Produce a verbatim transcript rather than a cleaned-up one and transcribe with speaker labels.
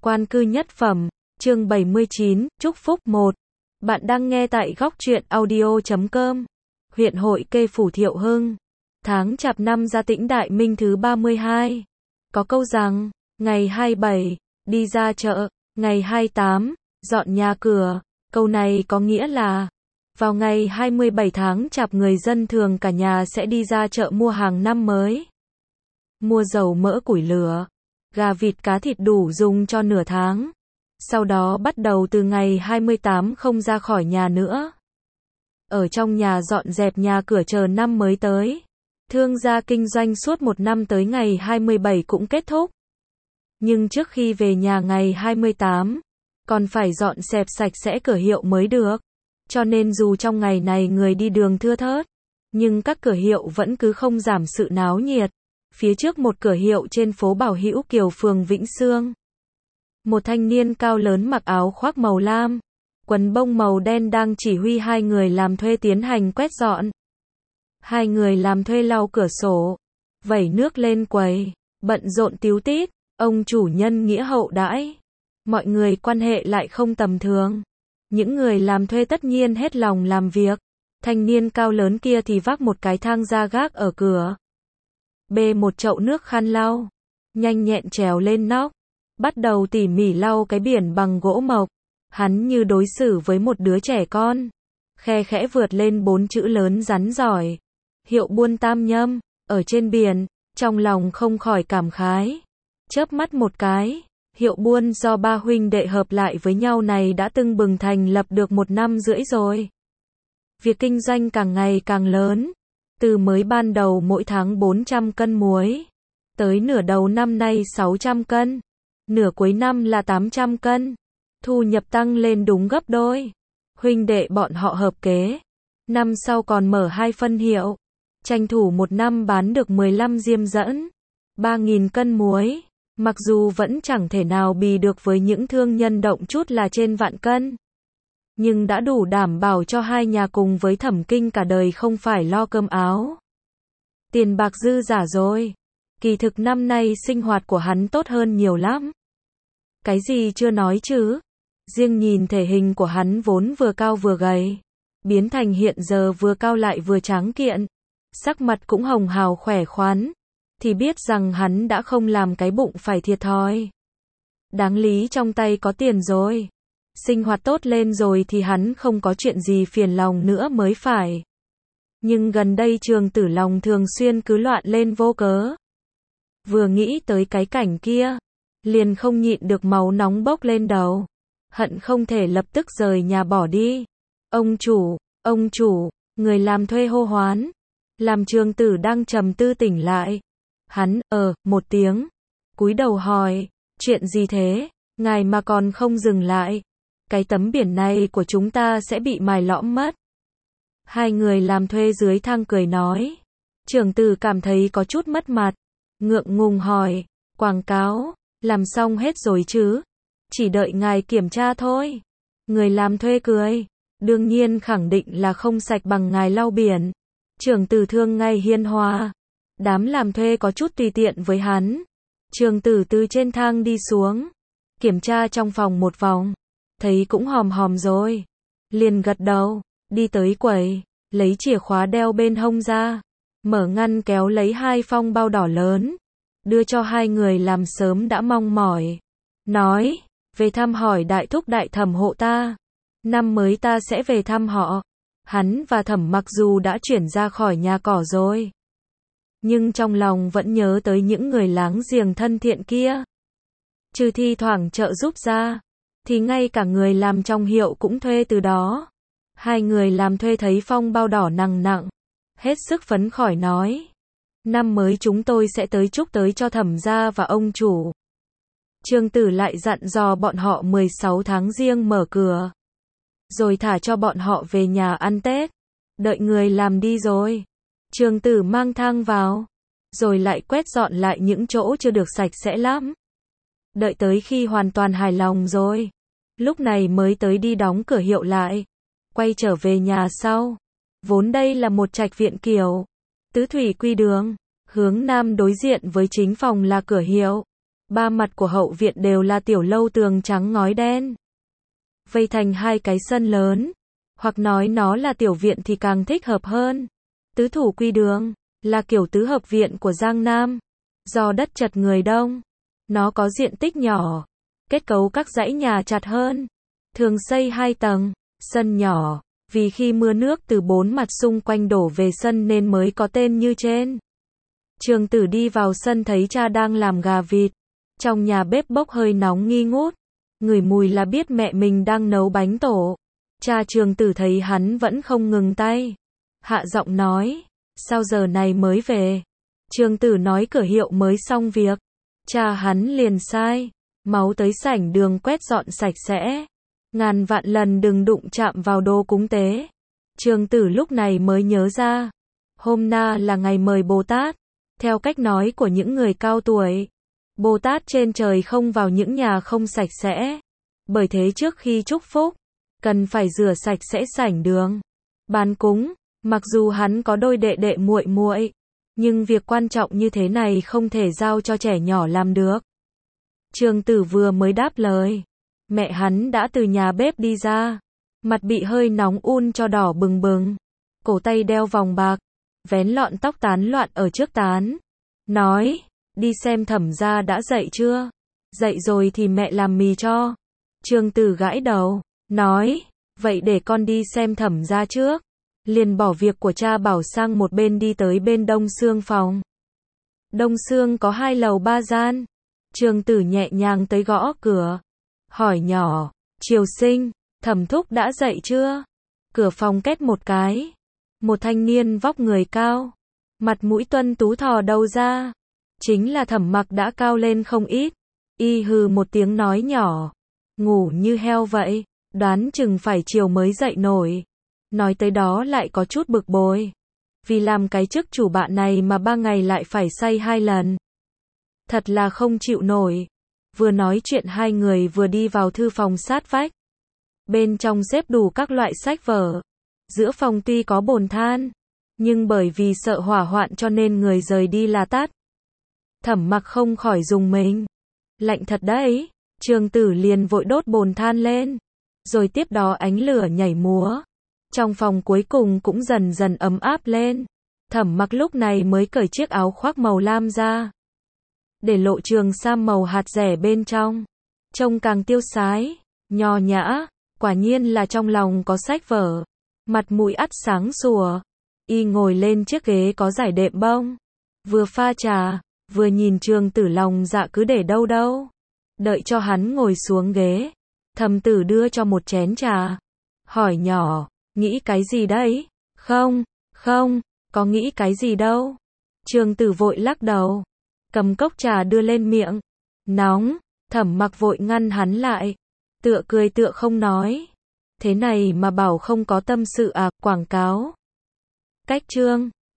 Speaker 1: Quan cư nhất phẩm, chương bảy mươi chín, chúc phúc một. Bạn đang nghe tại góc truyện audio chấm com. Huyện Hội Kê Phủ Thiệu Hưng. Tháng Chạp năm Gia Tĩnh Đại Minh thứ ba mươi hai. Có câu rằng, ngày hai mươi bảy, đi ra chợ, ngày hai mươi tám, dọn nhà cửa. Câu này có nghĩa là, vào ngày hai mươi bảy tháng Chạp người dân thường cả nhà sẽ đi ra chợ mua hàng năm mới. Mua dầu mỡ củi lửa, gà vịt cá thịt đủ dùng cho nửa tháng. Sau đó bắt đầu từ ngày hai mươi tám không ra khỏi nhà nữa. Ở trong nhà dọn dẹp nhà cửa chờ năm mới tới. Thương gia kinh doanh suốt một năm tới ngày hai mươi bảy cũng kết thúc. Nhưng trước khi về nhà ngày hai mươi tám, còn phải dọn dẹp sạch sẽ cửa hiệu mới được. Cho nên dù trong ngày này người đi đường thưa thớt, nhưng các cửa hiệu vẫn cứ không giảm sự náo nhiệt. Phía trước một cửa hiệu trên phố Bảo Hữu Kiều phường Vĩnh Sương. Một thanh niên cao lớn mặc áo khoác màu lam, quần bông màu đen đang chỉ huy hai người làm thuê tiến hành quét dọn. Hai người làm thuê lau cửa sổ, vẩy nước lên quầy, bận rộn tíu tít, ông chủ nhân nghĩa hậu đãi. Mọi người quan hệ lại không tầm thường. Những người làm thuê tất nhiên hết lòng làm việc. Thanh niên cao lớn kia thì vác một cái thang ra gác ở cửa. Bê một chậu nước khăn lau, nhanh nhẹn trèo lên nóc, bắt đầu tỉ mỉ lau cái biển bằng gỗ mộc. Hắn như đối xử với một đứa trẻ con. Khe khẽ vượt lên bốn chữ lớn rắn giỏi. Hiệu buôn Tam Nhâm, ở trên biển, trong lòng không khỏi cảm khái. Chớp mắt một cái, hiệu buôn do ba huynh đệ hợp lại với nhau này đã tưng bừng thành lập được một năm rưỡi rồi. Việc kinh doanh càng ngày càng lớn. Từ mới ban đầu mỗi tháng bốn trăm cân muối, tới nửa đầu năm nay sáu trăm cân, nửa cuối năm là tám trăm cân. Thu nhập tăng lên đúng gấp đôi. Huynh đệ bọn họ hợp kế, năm sau còn mở hai phân hiệu, tranh thủ một năm bán được mười lăm diêm dẫn, ba nghìn cân muối. Mặc dù vẫn chẳng thể nào bì được với những thương nhân động chút là trên vạn cân, nhưng đã đủ đảm bảo cho hai nhà cùng với Thẩm Kinh cả đời không phải lo cơm áo. Tiền bạc dư giả rồi. Kỳ thực năm nay sinh hoạt của hắn tốt hơn nhiều lắm. Cái gì chưa nói chứ? Riêng nhìn thể hình của hắn vốn vừa cao vừa gầy, biến thành hiện giờ vừa cao lại vừa tráng kiện, sắc mặt cũng hồng hào khỏe khoắn, thì biết rằng hắn đã không làm cái bụng phải thiệt thòi. Đáng lý trong tay có tiền rồi, sinh hoạt tốt lên rồi thì hắn không có chuyện gì phiền lòng nữa mới phải. Nhưng gần đây Trường Tử lòng thường xuyên cứ loạn lên vô cớ. Vừa nghĩ tới cái cảnh kia, liền không nhịn được máu nóng bốc lên đầu. Hận không thể lập tức rời nhà bỏ đi. Ông chủ, ông chủ, người làm thuê hô hoán. Làm Trường Tử đang trầm tư tỉnh lại. Hắn, ờ, một tiếng. Cúi đầu hỏi, chuyện gì thế, ngài mà còn không dừng lại. Cái tấm biển này của chúng ta sẽ bị mài lõm mất. Hai người làm thuê dưới thang cười nói. Trường Tử cảm thấy có chút mất mặt. Ngượng ngùng hỏi, quảng cáo, làm xong hết rồi chứ? Chỉ đợi ngài kiểm tra thôi. Người làm thuê cười. Đương nhiên khẳng định là không sạch bằng ngài lau biển. Trường Tử thương ngay hiên hòa. Đám làm thuê có chút tùy tiện với hắn. Trường Tử từ trên thang đi xuống. Kiểm tra trong phòng một vòng. Thấy cũng hòm hòm rồi. Liền gật đầu. Đi tới quầy. Lấy chìa khóa đeo bên hông ra. Mở ngăn kéo lấy hai phong bao đỏ lớn. Đưa cho hai người làm sớm đã mong mỏi. Nói, về thăm hỏi đại thúc đại thẩm hộ ta. Năm mới ta sẽ về thăm họ. Hắn và Thẩm mặc dù đã chuyển ra khỏi nhà cỏ rồi, nhưng trong lòng vẫn nhớ tới những người láng giềng thân thiện kia. Trừ thi thoảng trợ giúp ra, thì ngay cả người làm trong hiệu cũng thuê từ đó. Hai người làm thuê thấy phong bao đỏ nặng nặng, hết sức phấn khởi nói. Năm mới chúng tôi sẽ tới chúc tới cho Thẩm gia và ông chủ. Trường Tử lại dặn dò bọn họ mười sáu tháng Giêng mở cửa, rồi thả cho bọn họ về nhà ăn Tết. Đợi người làm đi rồi, Trường Tử mang thang vào, rồi lại quét dọn lại những chỗ chưa được sạch sẽ lắm. Đợi tới khi hoàn toàn hài lòng rồi, lúc này mới tới đi đóng cửa hiệu lại, quay trở về nhà sau. Vốn đây là một trạch viện kiểu tứ thủy quy đường, hướng nam đối diện với chính phòng là cửa hiệu. Ba mặt của hậu viện đều là tiểu lâu tường trắng ngói đen, vây thành hai cái sân lớn, hoặc nói nó là tiểu viện thì càng thích hợp hơn. Tứ thủ quy đường, là kiểu tứ hợp viện của Giang Nam. Do đất chật người đông, nó có diện tích nhỏ, kết cấu các dãy nhà chặt hơn, thường xây hai tầng, sân nhỏ, vì khi mưa nước từ bốn mặt xung quanh đổ về sân nên mới có tên như trên. Trường Tử đi vào sân thấy cha đang làm gà vịt, trong nhà bếp bốc hơi nóng nghi ngút, ngửi mùi là biết mẹ mình đang nấu bánh tổ. Cha Trường Tử thấy hắn vẫn không ngừng tay, hạ giọng nói, sao giờ này mới về? Trường Tử nói cửa hiệu mới xong việc. Cha hắn liền sai, máu tới sảnh đường quét dọn sạch sẽ, ngàn vạn lần đừng đụng chạm vào đồ cúng tế. Trường Tử lúc này mới nhớ ra, hôm na là ngày mời Bồ Tát. Theo cách nói của những người cao tuổi, Bồ Tát trên trời không vào những nhà không sạch sẽ. Bởi thế trước khi chúc phúc, cần phải rửa sạch sẽ sảnh đường, bàn cúng. Mặc dù hắn có đôi đệ đệ muội muội, nhưng việc quan trọng như thế này không thể giao cho trẻ nhỏ làm được. Trường Tử vừa mới đáp lời, mẹ hắn đã từ nhà bếp đi ra, mặt bị hơi nóng un cho đỏ bừng bừng, cổ tay đeo vòng bạc, vén lọn tóc tán loạn ở trước tán, nói, đi xem Thẩm gia đã dậy chưa? Dậy rồi thì mẹ làm mì cho. Trường Tử gãi đầu, nói, vậy để con đi xem Thẩm gia trước. Liền bỏ việc của cha bảo sang một bên đi tới bên Đông Xương phòng. Đông Xương có hai lầu ba gian. Trường Tử nhẹ nhàng tới gõ cửa, hỏi nhỏ, Triều Sinh, Thẩm thúc đã dậy chưa? Cửa phòng két một cái, một thanh niên vóc người cao, mặt mũi tuân tú thò đầu ra, chính là Thẩm Mặc đã cao lên không ít. Y hừ một tiếng nói nhỏ, ngủ như heo vậy, đoán chừng phải chiều mới dậy nổi. Nói tới đó lại có chút bực bội, vì làm cái chức chủ bạn này mà ba ngày lại phải say hai lần. Thật là không chịu nổi. Vừa nói chuyện hai người vừa đi vào thư phòng sát vách. Bên trong xếp đủ các loại sách vở. Giữa phòng tuy có bồn than, nhưng bởi vì sợ hỏa hoạn cho nên người rời đi là tắt. Thẩm Mặc không khỏi rùng mình. Lạnh thật đấy. Trường Tử liền vội đốt bồn than lên, rồi tiếp đó ánh lửa nhảy múa. Trong phòng cuối cùng cũng dần dần ấm áp lên. Thẩm Mặc lúc này mới cởi chiếc áo khoác màu lam ra, để lộ trường sam màu hạt rẻ bên trong, trông càng tiêu sái, nho nhã. Quả nhiên là trong lòng có sách vở, mặt mũi ắt sáng sủa. Y ngồi lên chiếc ghế có dải đệm bông, vừa pha trà, vừa nhìn Trường Tử lòng dạ cứ để đâu đâu. Đợi cho hắn ngồi xuống ghế, Thẩm Tử đưa cho một chén trà, hỏi nhỏ, nghĩ cái gì đấy? Không, không, có nghĩ cái gì đâu. Trường Tử vội lắc đầu, cầm cốc trà đưa lên miệng. Nóng. Thẩm Mặc vội ngăn hắn lại, tựa cười tựa không nói. Thế này mà bảo không có tâm sự à? Quảng cáo. Cách chương